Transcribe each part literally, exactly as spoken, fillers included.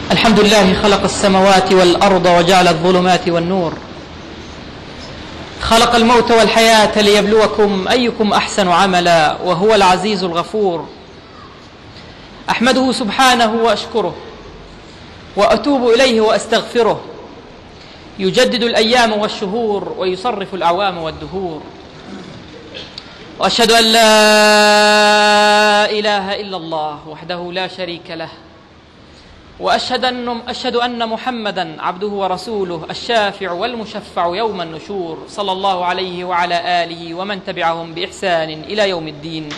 الحمد لله خلق السماوات والأرض وجعل الظلمات والنور، خلق الموت والحياة ليبلوكم أيكم أحسن عملا، وهو العزيز الغفور. أحمده سبحانه وأشكره وأتوب إليه وأستغفره، يجدد الأيام والشهور ويصرف الأعوام والدهور. وأشهد أن لا إله إلا الله وحده لا شريك له، وأشهد أن, أشهد أن محمدًا عبده ورسوله الشافع والمشفع يوم النشور، صلى الله عليه وعلى آله ومن تبعهم بإحسان إلى يوم الدين.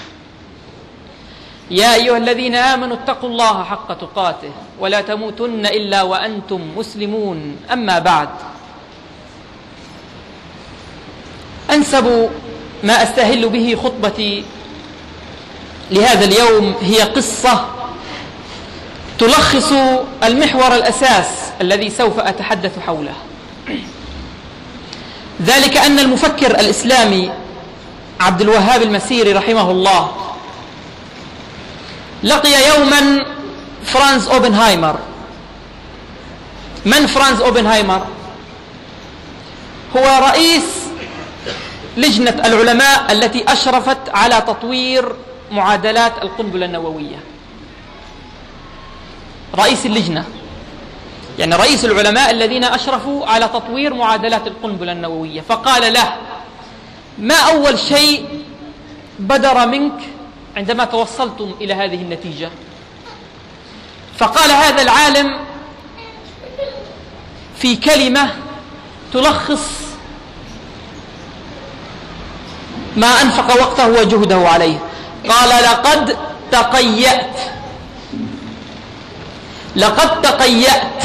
يا أيها الذين آمنوا اتقوا الله حق تقاته ولا تموتن إلا وأنتم مسلمون. أما بعد، أنسب ما أستهل به خطبتي لهذا اليوم هي قصة تلخص المحور الأساس الذي سوف أتحدث حوله، ذلك أن المفكر الإسلامي عبد الوهاب المسيري رحمه الله لقي يوما فرانز أوبنهايمر. من فرانز أوبنهايمر؟ هو رئيس لجنة العلماء التي أشرفت على تطوير معادلات القنبلة النووية. رئيس اللجنة يعني رئيس العلماء الذين أشرفوا على تطوير معادلات القنبلة النووية. فقال له: ما أول شيء بدر منك عندما توصلتم إلى هذه النتيجة؟ فقال هذا العالم في كلمة تلخص ما أنفق وقته وجهده عليه، قال: لقد تقيأت لقد تقيأت.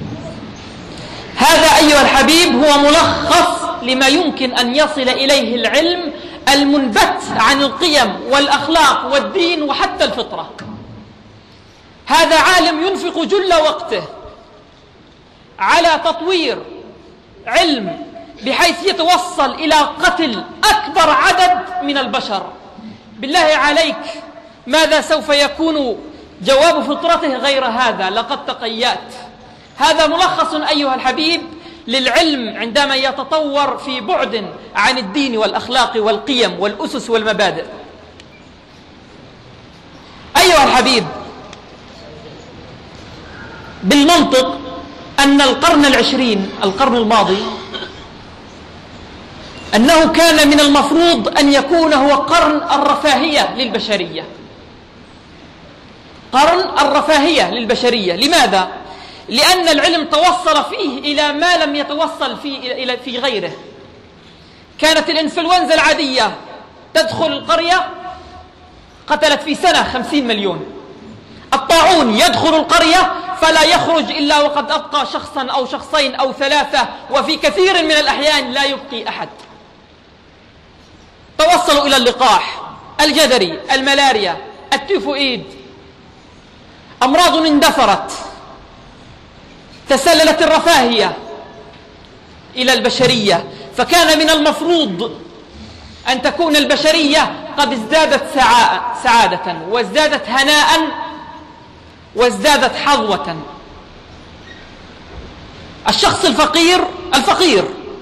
هذا أيها الحبيب هو ملخص لما يمكن أن يصل إليه العلم المنبت عن القيم والأخلاق والدين وحتى الفطرة. هذا عالم ينفق جل وقته على تطوير علم بحيث يتوصل إلى قتل أكبر عدد من البشر. بالله عليك، ماذا سوف يكون جواب فطرته غير هذا؟ لقد تقيأت. هذا ملخص أيها الحبيب للعلم عندما يتطور في بعد عن الدين والأخلاق والقيم والأسس والمبادئ. أيها الحبيب، بالمنطق أن القرن العشرين، القرن الماضي، أنه كان من المفروض أن يكون هو قرن الرفاهية للبشرية. قرن الرفاهية للبشرية. لماذا؟ لأن العلم توصل فيه إلى ما لم يتوصل فيه إلى في غيره. كانت الإنفلونزا العادية تدخل القرية قتلت في سنة خمسين مليون. الطاعون يدخل القرية فلا يخرج إلا وقد أبقى شخصا أو شخصين أو ثلاثة، وفي كثير من الأحيان لا يبقي أحد. توصلوا إلى اللقاح، الجدري، الملاريا، التيفوئيد، أمراض اندثرت. تسللت الرفاهية إلى البشرية، فكان من المفروض أن تكون البشرية قد ازدادت سعادة وازدادت هناء وازدادت حظوة. الشخص الفقير الفقير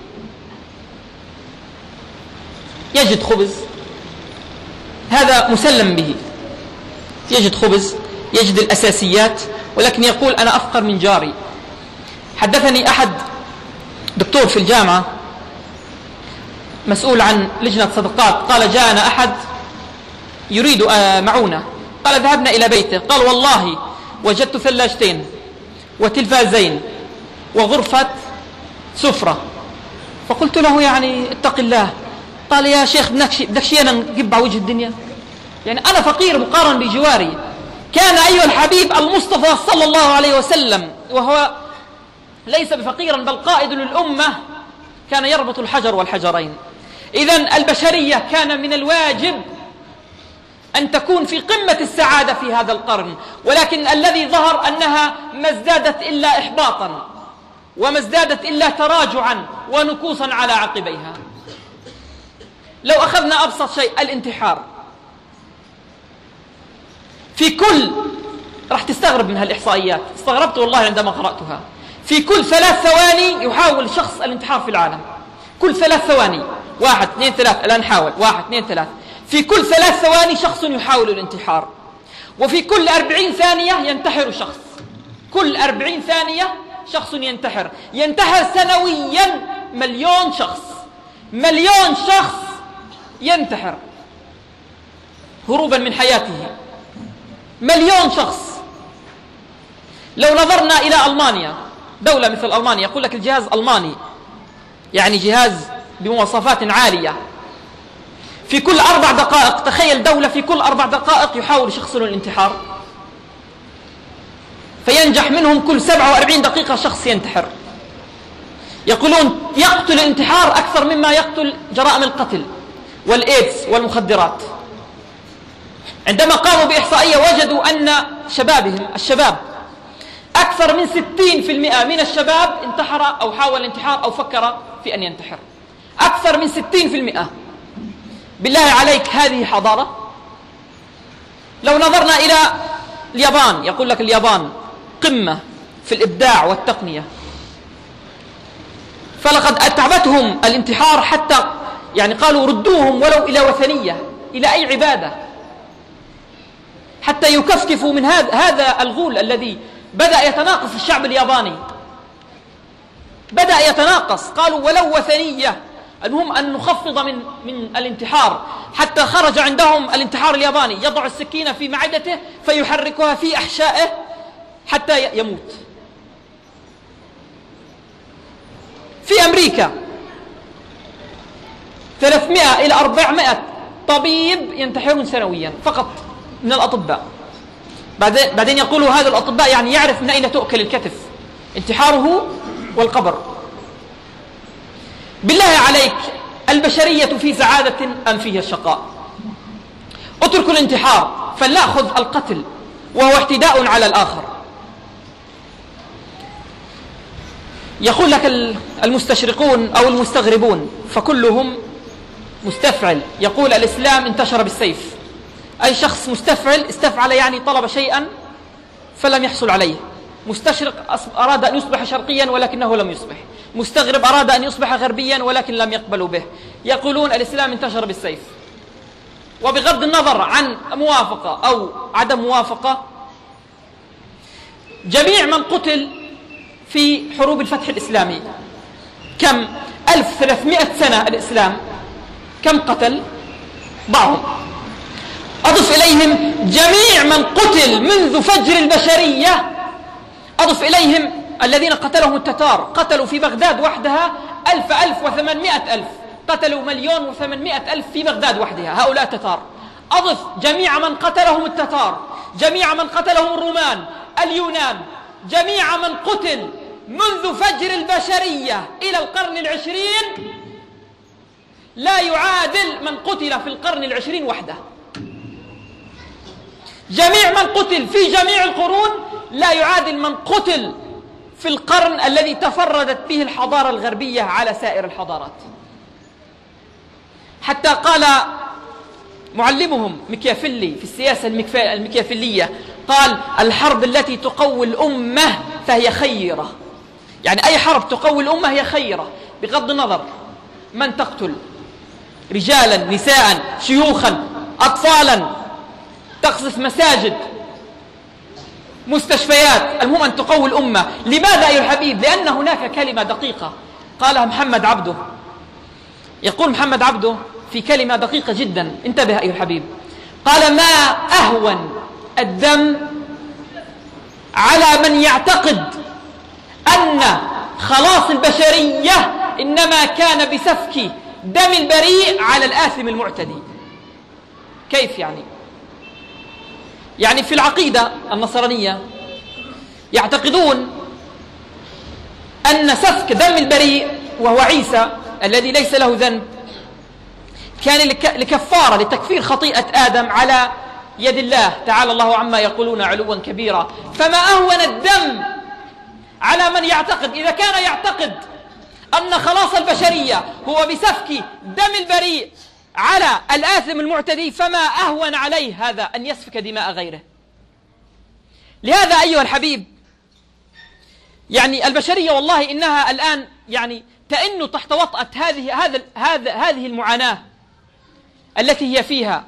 يجد خبز، هذا مسلم به، يجد خبز، يجد الأساسيات، ولكن يقول: أنا أفقر من جاري. حدثني أحد دكتور في الجامعة مسؤول عن لجنة صدقات، قال: جاءنا أحد يريد معونة، قال: ذهبنا إلى بيته، قال: والله وجدت ثلاجتين وتلفازين وغرفة سفرة. فقلت له: يعني اتق الله. قال: يا شيخ، بدك شيء أنا نجيب على وجه الدنيا؟ يعني أنا فقير مقارن بجواري. كان أيها الحبيب المصطفى صلى الله عليه وسلم، وهو ليس بفقيرا بل قائد للأمة، كان يربط الحجر والحجرين. إذن البشرية كان من الواجب أن تكون في قمة السعادة في هذا القرن، ولكن الذي ظهر أنها ما ازدادت إلا إحباطا وما ازدادت إلا تراجعا ونكوصا على عقبيها. لو أخذنا أبسط شيء، الانتحار. في كل راح تستغرب من هالإحصائيات، استغربت والله عندما قرأتها. في كل ثلاث ثواني يحاول شخص الانتحار في العالم، كل ثلاث ثواني، واحد اثنين ثلاث، الآن نحاول، واحد اثنين ثلاث، في كل ثلاث ثواني شخص يحاول الانتحار. وفي كل أربعين ثانية ينتحر شخص، كل أربعين ثانية شخص ينتحر، ينتحر سنويا مليون شخص، مليون شخص ينتحر هروبا من حياته، مليون شخص. لو نظرنا إلى ألمانيا، دولة مثل ألمانيا، يقول لك الجهاز ألماني يعني جهاز بمواصفات عالية، في كل أربع دقائق، تخيل دولة في كل أربع دقائق يحاول شخص الانتحار، فينجح منهم كل سبعة وأربعين دقيقة شخص ينتحر. يقولون يقتل الانتحار أكثر مما يقتل جرائم القتل والإيدز والمخدرات. عندما قاموا بإحصائية وجدوا أن شبابهم الشباب أكثر من ستين بالمئة من الشباب انتحر أو حاول الانتحار أو فكر في أن ينتحر، أكثر من ستين بالمئة. بالله عليك هذه حضارة؟ لو نظرنا إلى اليابان، يقول لك اليابان قمة في الإبداع والتقنية، فلقد أتعبتهم الانتحار حتى يعني قالوا ردوهم ولو إلى وثنية، إلى أي عبادة، حتى يكفكفوا من هذا هذا الغول الذي بدأ يتناقص الشعب الياباني، بدأ يتناقص. قالوا ولو وثنية، المهم أن نخفض من من الانتحار، حتى خرج عندهم الانتحار الياباني يضع السكينة في معدته فيحركها في أحشائه حتى يموت. في أمريكا ثلاثمائة إلى أربعمائة طبيب ينتحرون سنويا فقط من الأطباء. بعدين بعدين يقولوا هذا الأطباء يعني يعرف من أين تؤكل الكتف، انتحاره والقبر. بالله عليك البشرية في سعادة أم فيها الشقاء؟ اتركوا الانتحار فلنأخذ القتل وهو اعتداء على الآخر. يقول لك المستشرقون أو المستغربون فكلهم مستفعل، يقول الإسلام انتشر بالسيف، أي شخص مستفعل استفعل يعني طلب شيئا فلم يحصل عليه. مستشرق أراد أن يصبح شرقيا ولكنه لم يصبح، مستغرب أراد أن يصبح غربيا ولكن لم يقبلوا به. يقولون الإسلام انتشر بالسيف. وبغض النظر عن موافقة أو عدم موافقة، جميع من قتل في حروب الفتح الإسلامي، كم ألف وثلاثمائة سنة الإسلام، كم قتل؟ بعضهم. أضف إليهم جميع من قتل منذ فجر البشرية، أضف إليهم الذين قتلهم التتار، قتلوا في بغداد وحدها ألف ألف وثمانمائة ألف، قتلوا مليون وثمانمائة ألف في بغداد وحدها هؤلاء التتار. أضف جميع من قتلهم التتار، جميع من قتلهم الرومان، اليونان، جميع من قتل منذ فجر البشرية إلى القرن العشرين، لا يعادل من قتل في القرن العشرين وحده. جميع من قتل في جميع القرون لا يعادل من قتل في القرن الذي تفردت به الحضارة الغربية على سائر الحضارات. حتى قال معلمهم ميكيافيلي في السياسة الميكيافيلية، قال الحرب التي تقوي الأمة فهي خيرة، يعني أي حرب تقوي الأمة هي خيرة بغض النظر من تقتل، رجالا نساء شيوخا أطفالا، تقصف مساجد مستشفيات، المهم أن تقوي الأمة. لماذا أيها الحبيب؟ لأن هناك كلمة دقيقة قالها محمد عبده. يقول محمد عبده في كلمة دقيقة جدا، انتبه أيها الحبيب، قال ما أهون الدم على من يعتقد أن خلاص البشرية إنما كان بسفك دم البريء على الآثم المعتدي. كيف يعني؟ يعني في العقيدة النصرانية يعتقدون أن سفك دم البريء وهو عيسى الذي ليس له ذنب كان لكفارة لتكفير خطيئة آدم على يد الله تعالى الله عما يقولون علوا كبيرا. فما أهون الدم على من يعتقد، إذا كان يعتقد أن خلاص البشرية هو بسفك دم البريء على الآثم المعتدي، فما أهون عليه هذا أن يسفك دماء غيره. لهذا أيها الحبيب، يعني البشرية والله إنها الآن يعني تئن تحت وطأة هذه هذا هذا هذه المعاناة التي هي فيها.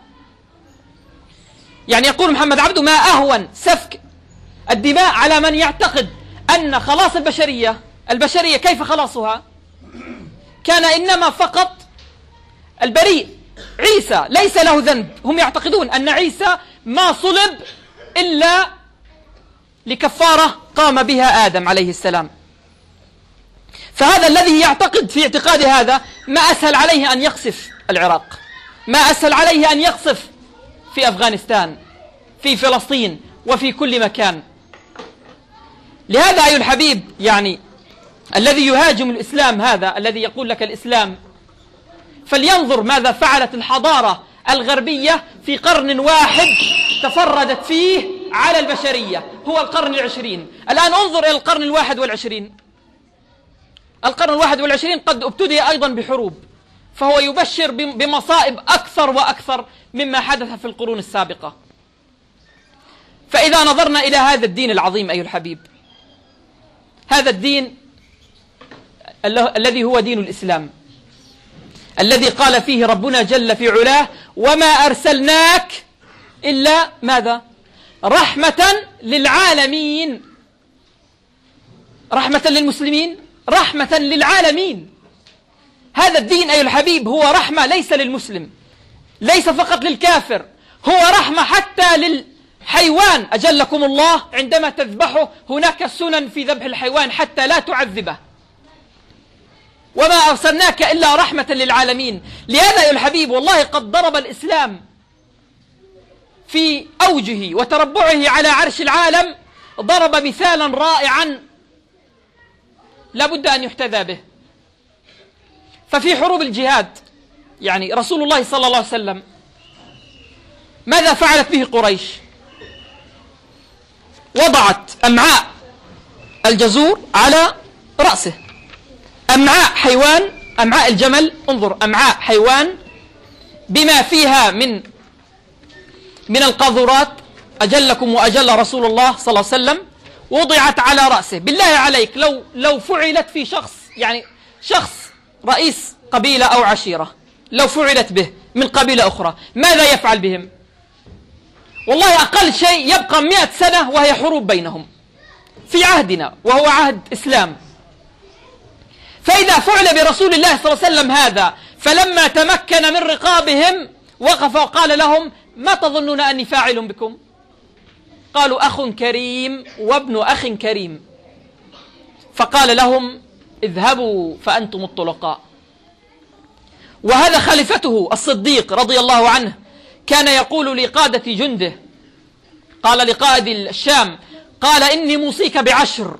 يعني يقول محمد عبده: ما أهون سفك الدماء على من يعتقد أن خلاص البشرية البشرية كيف خلاصها؟ كان إنما فقط البريء عيسى ليس له ذنب. هم يعتقدون أن عيسى ما صلب إلا لكفارة قام بها آدم عليه السلام. فهذا الذي يعتقد في اعتقاد هذا ما أسهل عليه أن يقصف العراق، ما أسهل عليه أن يقصف في أفغانستان، في فلسطين، وفي كل مكان. لهذا أيها الحبيب، يعني الذي يهاجم الإسلام هذا الذي يقول لك الإسلام، فلينظر ماذا فعلت الحضارة الغربية في قرن واحد تفردت فيه على البشرية، هو القرن العشرين. الآن انظر إلى القرن الواحد والعشرين. القرن الواحد والعشرين قد ابتدأ أيضا بحروب، فهو يبشر بمصائب أكثر وأكثر مما حدث في القرون السابقة. فإذا نظرنا إلى هذا الدين العظيم أيها الحبيب، هذا الدين الذي هو دين الإسلام، الذي قال فيه ربنا جل في علاه: وما أرسلناك إلا ماذا؟ رحمة للعالمين. رحمة للمسلمين، رحمة للعالمين. هذا الدين أيها الحبيب هو رحمة ليس للمسلم، ليس فقط للكافر، هو رحمة حتى للحيوان. أجلكم الله عندما تذبحه هناك سنن في ذبح الحيوان حتى لا تعذبه. وما أرسلناك إلا رحمة للعالمين. لهذا أيها الحبيب والله قد ضرب الإسلام في أوجه وتربعه على عرش العالم، ضرب مثالا رائعا لا بد أن يحتذى به. ففي حروب الجهاد يعني رسول الله صلى الله عليه وسلم ماذا فعلت به قريش؟ وضعت أمعاء الجزور على رأسه، أمعاء حيوان، أمعاء الجمل، انظر أمعاء حيوان بما فيها من من القاذورات، أجلكم وأجل رسول الله صلى الله عليه وسلم، وضعت على رأسه. بالله عليك لو لو فعلت في شخص، يعني شخص رئيس قبيلة أو عشيرة، لو فعلت به من قبيلة أخرى ماذا يفعل بهم؟ والله أقل شيء يبقى مئة سنة وهي حروب بينهم في عهدنا وهو عهد إسلام. فإذا فعل برسول الله صلى الله عليه وسلم هذا، فلما تمكن من رقابهم وقف وقال لهم: ما تظنون أني فاعل بكم؟ قالوا: أخ كريم وابن أخ كريم. فقال لهم: اذهبوا فأنتم الطلقاء. وهذا خليفته الصديق رضي الله عنه كان يقول لقادة جنده، قال لقائد الشام، قال: إني موصيك بعشر: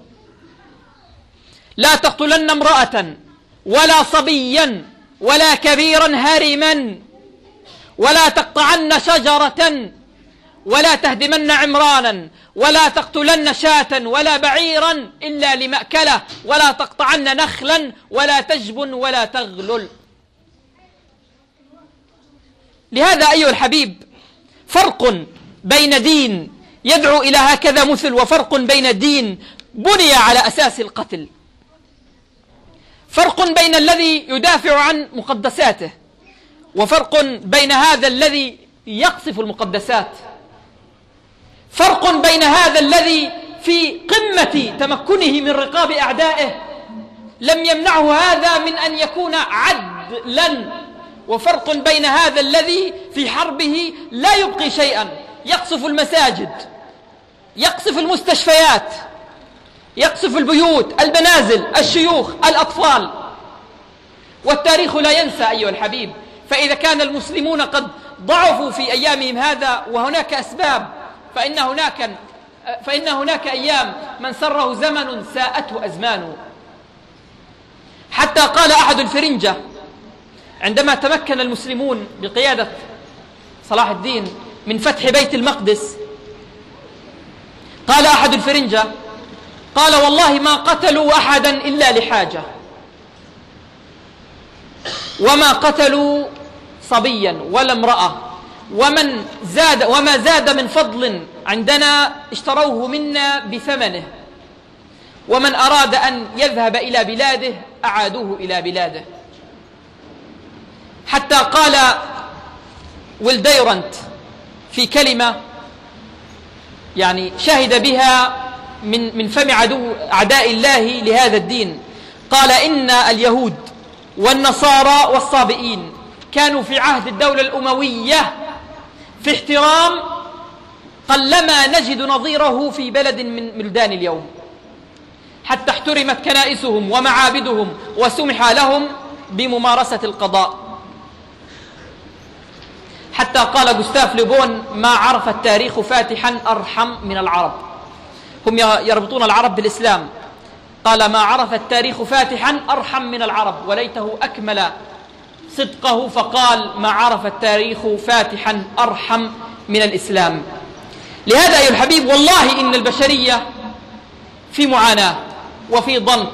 لا تقتلن امرأة ولا صبيا ولا كبيرا هرما، ولا تقطعن شجرة، ولا تهدمن عمرانا، ولا تقتلن شاة ولا بعيرا إلا لمأكله، ولا تقطعن نخلا، ولا تجبن ولا تغلل. لهذا أيها الحبيب فرق بين دين يدعو إلى هكذا مثل، وفرق بين دين بني على أساس القتل. فرق بين الذي يدافع عن مقدساته، وفرق بين هذا الذي يقصف المقدسات. فرق بين هذا الذي في قمة تمكنه من رقاب أعدائه لم يمنعه هذا من أن يكون عدلا، وفرق بين هذا الذي في حربه لا يبقي شيئا، يقصف المساجد، يقصف المستشفيات، يقصف البيوت، البنازل، الشيوخ، الأطفال. والتاريخ لا ينسى أيها الحبيب. فإذا كان المسلمون قد ضعفوا في أيامهم هذا وهناك أسباب، فإن هناك فإن هناك أيام من سره زمن ساءته أزمان. حتى قال أحد الفرنجة عندما تمكن المسلمون بقيادة صلاح الدين من فتح بيت المقدس، قال أحد الفرنجة، قال: والله ما قتلوا أحدا إلا لحاجة، وما قتلوا صبيا ولا امرأة ومن زاد وما زاد من فضل عندنا اشتروه منا بثمنه، ومن أراد أن يذهب إلى بلاده أعادوه إلى بلاده. حتى قال ويل ديرانت في كلمة يعني شهد بها من من فم عدو أعداء الله لهذا الدين، قال إن اليهود والنصارى والصابئين كانوا في عهد الدولة الأموية في احترام قلما نجد نظيره في بلد من بلدان اليوم، حتى احترمت كنائسهم ومعابدهم وسمح لهم بممارسة القضاء. حتى قال جوستاف لوبون: ما عرف التاريخ فاتحا أرحم من العرب. هم يربطون العرب بالإسلام، قال: ما عرف التاريخ فاتحا أرحم من العرب، وليته أكمل صدقه فقال: ما عرف التاريخ فاتحا أرحم من الإسلام. لهذا أيها الحبيب والله إن البشرية في معاناة وفي ضنك،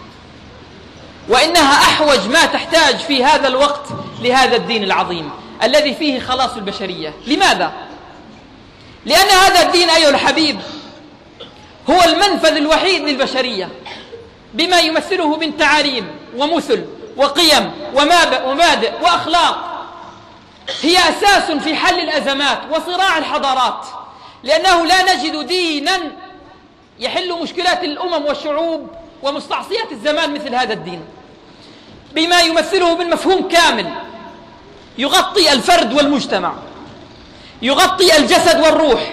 وإنها أحوج ما تحتاج في هذا الوقت لهذا الدين العظيم الذي فيه خلاص البشرية. لماذا؟ لأن هذا الدين أيها الحبيب هو المنفذ الوحيد للبشرية بما يمثله من تعاليم ومثل وقيم ومبادئ وأخلاق، هي أساس في حل الأزمات وصراع الحضارات، لأنه لا نجد دينا يحل مشكلات الأمم والشعوب ومستعصيات الزمان مثل هذا الدين، بما يمثله من مفهوم كامل يغطي الفرد والمجتمع، يغطي الجسد والروح،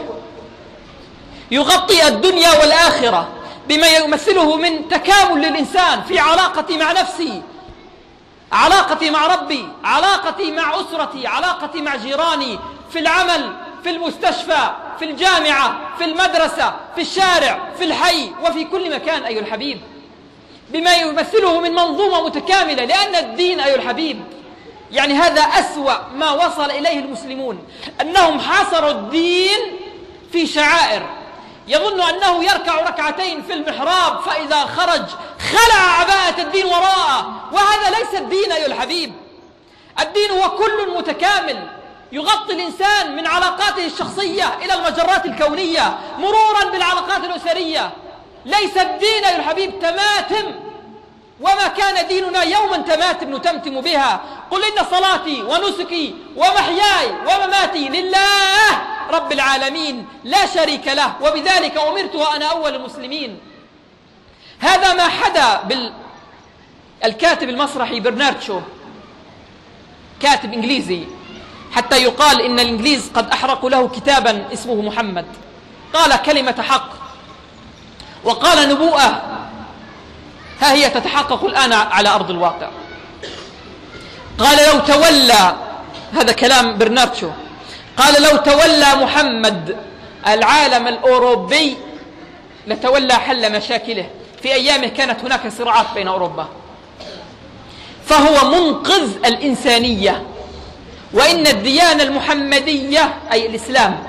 يغطي الدنيا والآخرة، بما يمثله من تكامل للإنسان في علاقتي مع نفسي، علاقتي مع ربي، علاقتي مع أسرتي، علاقتي مع جيراني، في العمل، في المستشفى، في الجامعة، في المدرسة، في الشارع، في الحي، وفي كل مكان أيها الحبيب، بما يمثله من منظومة متكاملة. لأن الدين أيها الحبيب يعني هذا أسوأ ما وصل إليه المسلمون، أنهم حاصروا الدين في شعائر، يظن أنه يركع ركعتين في المحراب فإذا خرج خلع عباءة الدين وراءه، وهذا ليس الدين أيها الحبيب. الدين هو كل متكامل يغطي الإنسان من علاقاته الشخصية إلى المجرات الكونية مرورا بالعلاقات الأسرية. ليس الدين أيها الحبيب تماتم، وما كان ديننا يوما تماتم نتمتم بها. قل إن صلاتي ونسكي ومحياي ومماتي لله رب العالمين لا شريك له وبذلك أمرت وأنا أول المسلمين. هذا ما حدا بالكاتب المسرحي برنارد شو، كاتب إنجليزي، حتى يقال إن الإنجليز قد أحرقوا له كتابا اسمه محمد. قال كلمة حق وقال نبوءة ها هي تتحقق الآن على أرض الواقع. قال لو تولى، هذا كلام برنارد شو، قال لو تولى محمد العالم الأوروبي لتولى حل مشاكله. في أيامه كانت هناك صراعات بين أوروبا، فهو منقذ الإنسانية، وإن الديانة المحمدية أي الإسلام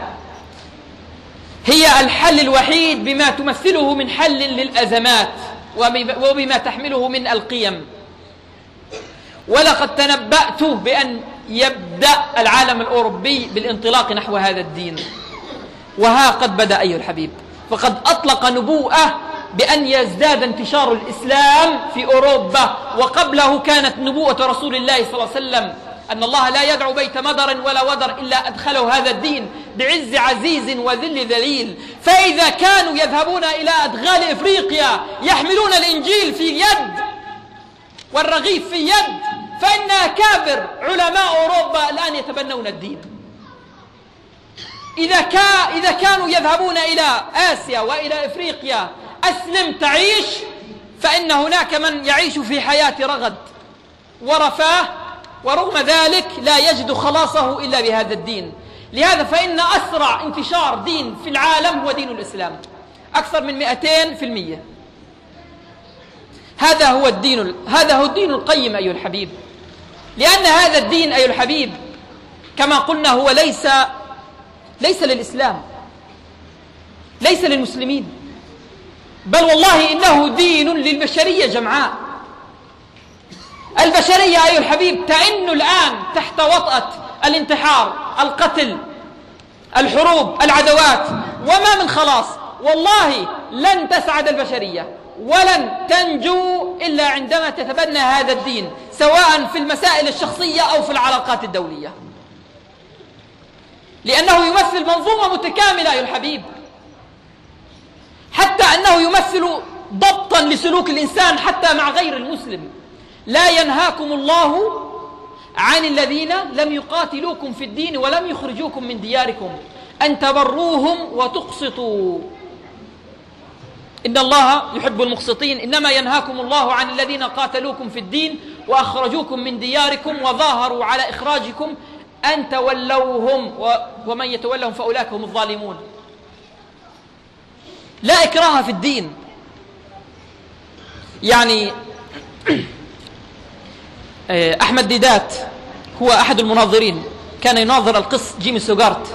هي الحل الوحيد بما تمثله من حل للأزمات وبما تحمله من القيم. ولقد تنبأت بأن يبدأ العالم الأوروبي بالانطلاق نحو هذا الدين، وها قد بدأ أيها الحبيب، فقد أطلق نبوءة بأن يزداد انتشار الإسلام في أوروبا. وقبله كانت نبوءة رسول الله صلى الله عليه وسلم أن الله لا يدعو بيت مدر ولا ودر إلا أدخله هذا الدين بعز عزيز وذل ذليل. فإذا كانوا يذهبون إلى أدغال إفريقيا يحملون الإنجيل في يد والرغيف في يد، فإن أكابر علماء أوروبا الآن يتبنون الدين. إذا, كا إذا كانوا يذهبون إلى آسيا وإلى إفريقيا أسلم تعيش، فإن هناك من يعيش في حياة رغد ورفاه، ورغم ذلك لا يجد خلاصه إلا بهذا الدين. لهذا فإن أسرع انتشار دين في العالم هو دين الإسلام، أكثر من مئتين في المية. هذا هو الدين، هذا هو الدين القيم أيها الحبيب. لأن هذا الدين أيها الحبيب كما قلنا هو ليس ليس للإسلام، ليس للمسلمين، بل والله إنه دين للبشرية جمعاء. البشرية أيها الحبيب تئن الآن تحت وطأة الانتحار القتل، الحروب، العدوات، وما من خلاص. والله لن تسعد البشرية ولن تنجو إلا عندما تتبنى هذا الدين، سواء في المسائل الشخصية أو في العلاقات الدولية، لأنه يمثل منظومة متكاملة أيها الحبيب، حتى أنه يمثل ضبطا لسلوك الإنسان حتى مع غير المسلم. لا ينهاكم الله عن الذين لم يقاتلوكم في الدين ولم يخرجوكم من دياركم أن تبروهم وتقسطوا إن الله يحب المقسطين. إنما ينهاكم الله عن الذين قاتلوكم في الدين وأخرجوكم من دياركم وظاهروا على إخراجكم أن تولوهم ومن يتولهم فأولئك هم الظالمون. لا إكراه في الدين. يعني أحمد ديدات هو أحد المناظرين، كان يناظر القس جيمي سوغارت،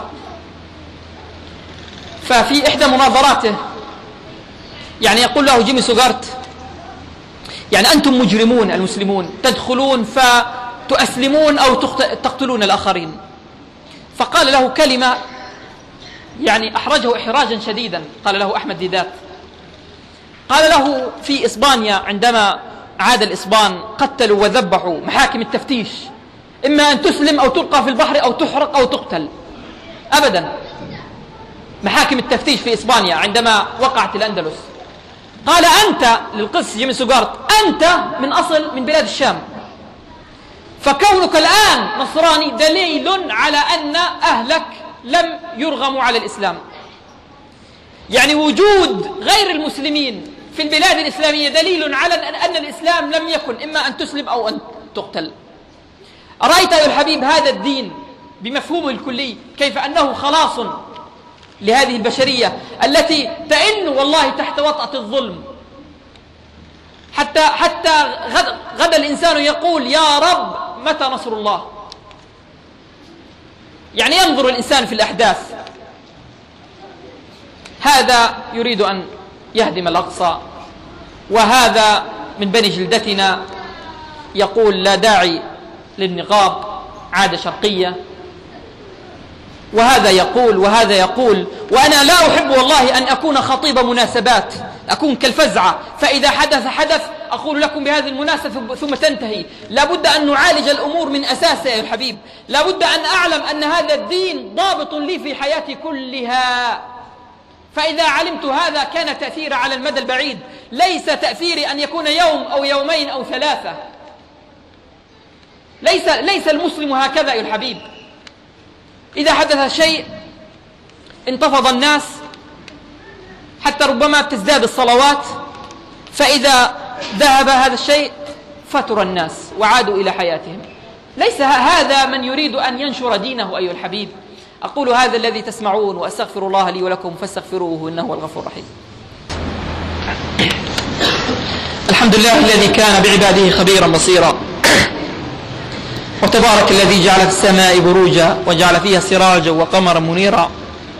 ففي إحدى مناظراته يعني يقول له جيمي سوغارت يعني أنتم مجرمون المسلمون، تدخلون فتؤسلمون أو تقتلون الآخرين. فقال له كلمة يعني أحرجه إحراجا شديدا. قال له أحمد ديدات، قال له في إسبانيا عندما عاد الإسبان قتلوا وذبحوا محاكم التفتيش، إما أن تسلم أو تلقى في البحر أو تحرق أو تقتل. أبدا، محاكم التفتيش في إسبانيا عندما وقعت الأندلس. قال أنت للقس جيمي سوغارت أنت من أصل من بلاد الشام، فكونك الآن نصراني دليل على أن أهلك لم يرغموا على الإسلام. يعني وجود غير المسلمين في البلاد الإسلامية دليل على أن الإسلام لم يكن إما أن تسلم أو أن تقتل. أرأيت أيها الحبيب هذا الدين بمفهومه الكلي كيف أنه خلاص لهذه البشرية التي تئن والله تحت وطأة الظلم، حتى حتى غد, غد الإنسان يقول يا رب متى نصر الله. يعني ينظر الإنسان في الأحداث، هذا يريد أن يهدم الأقصى، وهذا من بني جلدتنا يقول لا داعي للنقاب عادة شرقية، وهذا يقول وهذا يقول. وأنا لا أحب والله أن أكون خطيب مناسبات، أكون كالفزعة، فإذا حدث حدث أقول لكم بهذه المناسبة ثم تنتهي. لابد أن نعالج الأمور من أساسها يا الحبيب. لابد أن أعلم أن هذا الدين ضابط لي في حياتي كلها، فإذا علمت هذا كان تأثير على المدى البعيد، ليس تأثيري أن يكون يوم أو يومين أو ثلاثة. ليس ليس المسلم هكذا يا الحبيب. إذا حدث شيء انتفض الناس، حتى ربما تزداد الصلوات، فإذا ذهب هذا الشيء فتر الناس وعادوا إلى حياتهم. ليس هذا من يريد أن ينشر دينه أيها الحبيب. أقول هذا الذي تسمعون وأستغفر الله لي ولكم فاستغفروه إنه هو الغفور الرحيم. الحمد لله الذي كان بعباده خبيرا بصيرا، وتبارك الذي جعل في السماء بروجا وجعل فيها سراجا وقمرا منيرا.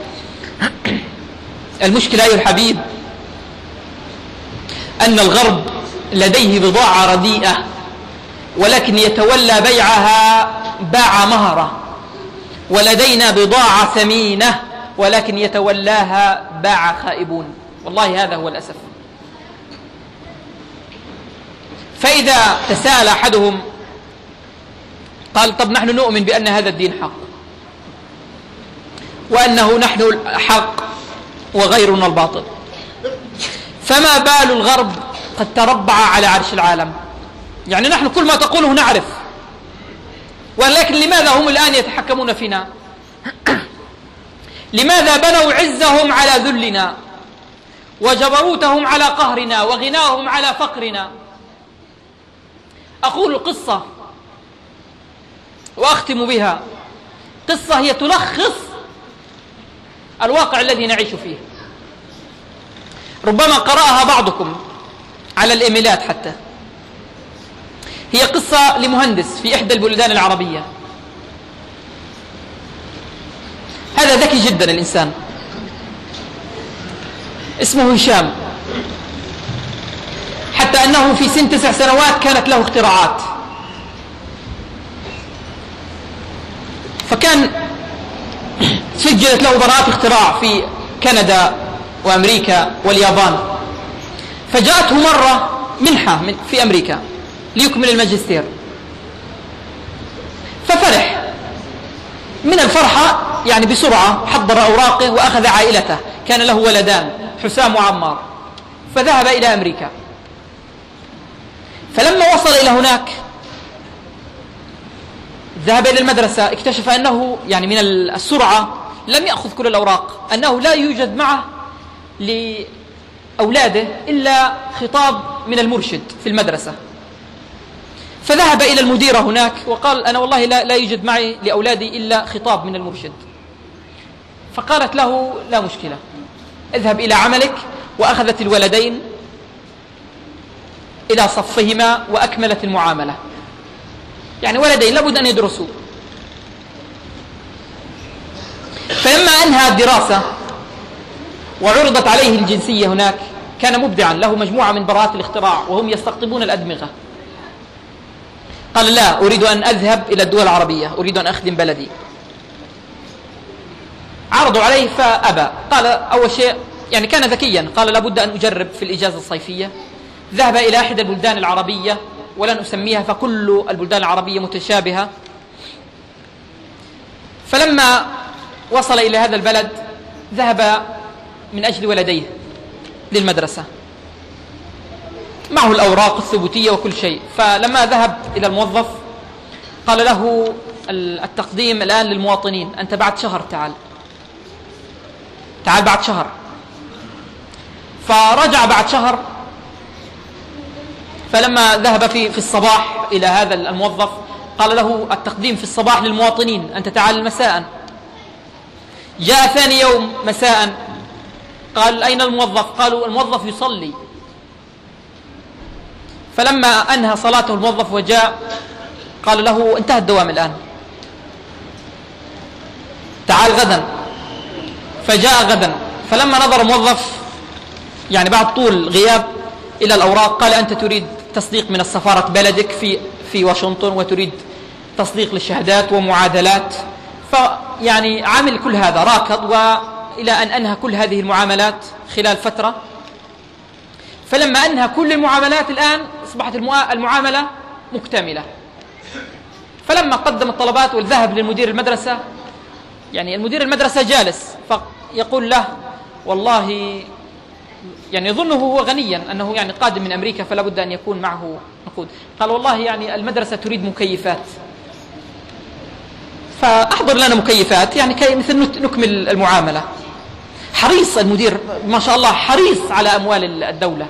المشكلة أيها الحبيب أن الغرب لديه بضاعة رديئة، ولكن يتولى بيعها باع مهرة، ولدينا بضاعة ثمينة ولكن يتولاها باع خائبون. والله هذا هو الأسف. فإذا تساءل أحدهم قال طب نحن نؤمن بأن هذا الدين حق، وأنه نحن الحق وغيرنا الباطل، فما بال الغرب قد تربع على عرش العالم؟ يعني نحن كل ما تقوله نعرف، ولكن لماذا هم الآن يتحكمون فينا؟ لماذا بنوا عزهم على ذلنا، وجبروتهم على قهرنا، وغناهم على فقرنا؟ أقول قصة وأختم بها، قصة هي تلخص الواقع الذي نعيش فيه، ربما قرأها بعضكم على الإيميلات حتى. هي قصة لمهندس في إحدى البلدان العربية. هذا ذكي جدا الإنسان، اسمه هشام، حتى أنه في سن تسع سنوات كانت له اختراعات. فكان سجلت له براءة اختراع في كندا وأمريكا واليابان، فجاءته مرة منحة في أمريكا ليكمل الماجستير، ففرح من الفرحة يعني بسرعة حضر أوراقه وأخذ عائلته، كان له ولدان حسام وعمار، فذهب إلى أمريكا. فلما وصل إلى هناك ذهب إلى المدرسة، اكتشف أنه يعني من السرعة لم يأخذ كل الأوراق، أنه لا يوجد معه لأولاده إلا خطاب من المرشد في المدرسة. فذهب إلى المديرة هناك وقال: أنا والله لا, لا يوجد معي لأولادي إلا خطاب من المرشد. فقالت له: لا مشكلة، اذهب إلى عملك. وأخذت الولدين إلى صفهما وأكملت المعاملة، يعني ولدين لابد أن يدرسوا. فلما أنهى الدراسة وعرضت عليه الجنسية هناك، كان مبدعا، له مجموعة من براءات الاختراع وهم يستقطبون الأدمغة. قال: لا أريد أن أذهب إلى الدول العربية، أريد أن أخدم بلدي. عرضوا عليه فأبى. قال: أول شيء يعني كان ذكيا، قال: لابد أن أجرب في الإجازة الصيفية. ذهب إلى أحد البلدان العربية، ولن أسميها فكل البلدان العربية متشابهة. فلما وصل إلى هذا البلد ذهب من أجل ولديه للمدرسة، معه الأوراق الثبوتية وكل شيء. فلما ذهب إلى الموظف قال له: التقديم الآن للمواطنين، أنت بعد شهر تعال تعال بعد شهر. فرجع بعد شهر، فلما ذهب في في الصباح إلى هذا الموظف قال له: التقديم في الصباح للمواطنين، أنت تعال مساء. جاء ثاني يوم مساء، قال: أين الموظف؟ قالوا: الموظف يصلي. فلما أنهى صلاته الموظف وجاء قال له: انتهى الدوام الآن، تعال غدا. فجاء غدا. فلما نظر الموظف يعني بعد طول غياب إلى الأوراق قال: أنت تريد تصديق من السفارة بلدك في في واشنطن، وتريد تصديق للشهادات ومعادلات. فيعني عمل كل هذا، راكض، وإلى أن أنهى كل هذه المعاملات خلال فترة. فلما أنهى كل المعاملات الآن أصبحت المعاملة مكتملة. فلما قدم الطلبات والذهب للمدير المدرسة، يعني المدير المدرسة جالس، فيقول له: والله يعني يظنه هو غنيا، أنه يعني قادم من أمريكا فلا بد أن يكون معه نقود. قال: والله يعني المدرسة تريد مكيفات، فأحضر لنا مكيفات يعني كي مثل نكمل المعاملة. حريص المدير ما شاء الله، حريص على أموال الدولة.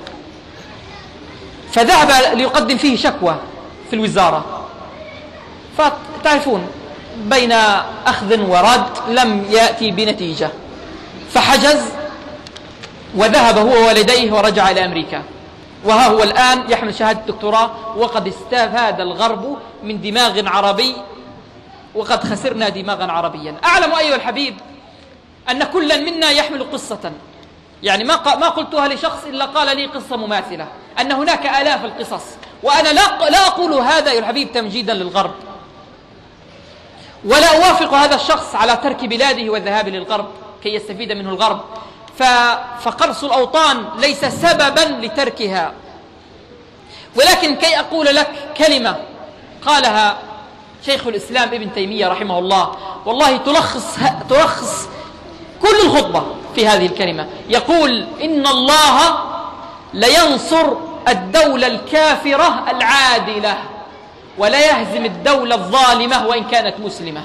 فذهب ليقدم فيه شكوى في الوزارة، فتعرفون بين أخذ ورد لم يأتي بنتيجة، فحجز وذهب هو ووالديه ورجع إلى أمريكا. وها هو الآن يحمل شهادة الدكتوراه، وقد استفاد الغرب من دماغ عربي، وقد خسرنا دماغا عربيا. أعلم أيها الحبيب أن كلا منا يحمل قصة، يعني ما ما قلتها لشخص إلا قال لي قصة مماثلة، أن هناك آلاف القصص. وأنا لا لا أقول هذا أيها الحبيب تمجيدا للغرب، ولا أوافق هذا الشخص على ترك بلاده والذهاب للغرب كي يستفيد منه الغرب. فقرص الأوطان ليس سببا لتركها، ولكن كي أقول لك كلمة قالها شيخ الإسلام ابن تيمية رحمه الله، والله تلخص تلخص كل الخطبة في هذه الكلمة. يقول: إن الله لينصر الدولة الكافرة العادلة، ولا يهزم الدولة الظالمة وإن كانت مسلمة.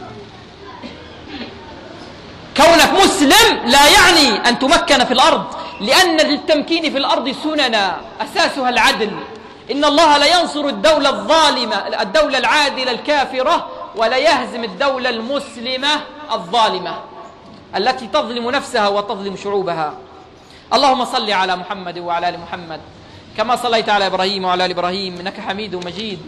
كونك مسلم لا يعني أن تمكن في الأرض، لأن للتمكين في الأرض سننا أساسها العدل. إن الله لا ينصر الدولة الظالمة الدولة العادلة الكافرة، ولا يهزم الدولة المسلمة الظالمة التي تظلم نفسها وتظلم شعوبها. اللهم صل على محمد وعلى آل محمد كما صليت على إبراهيم وعلى آل إبراهيم إنك حميد مجيد.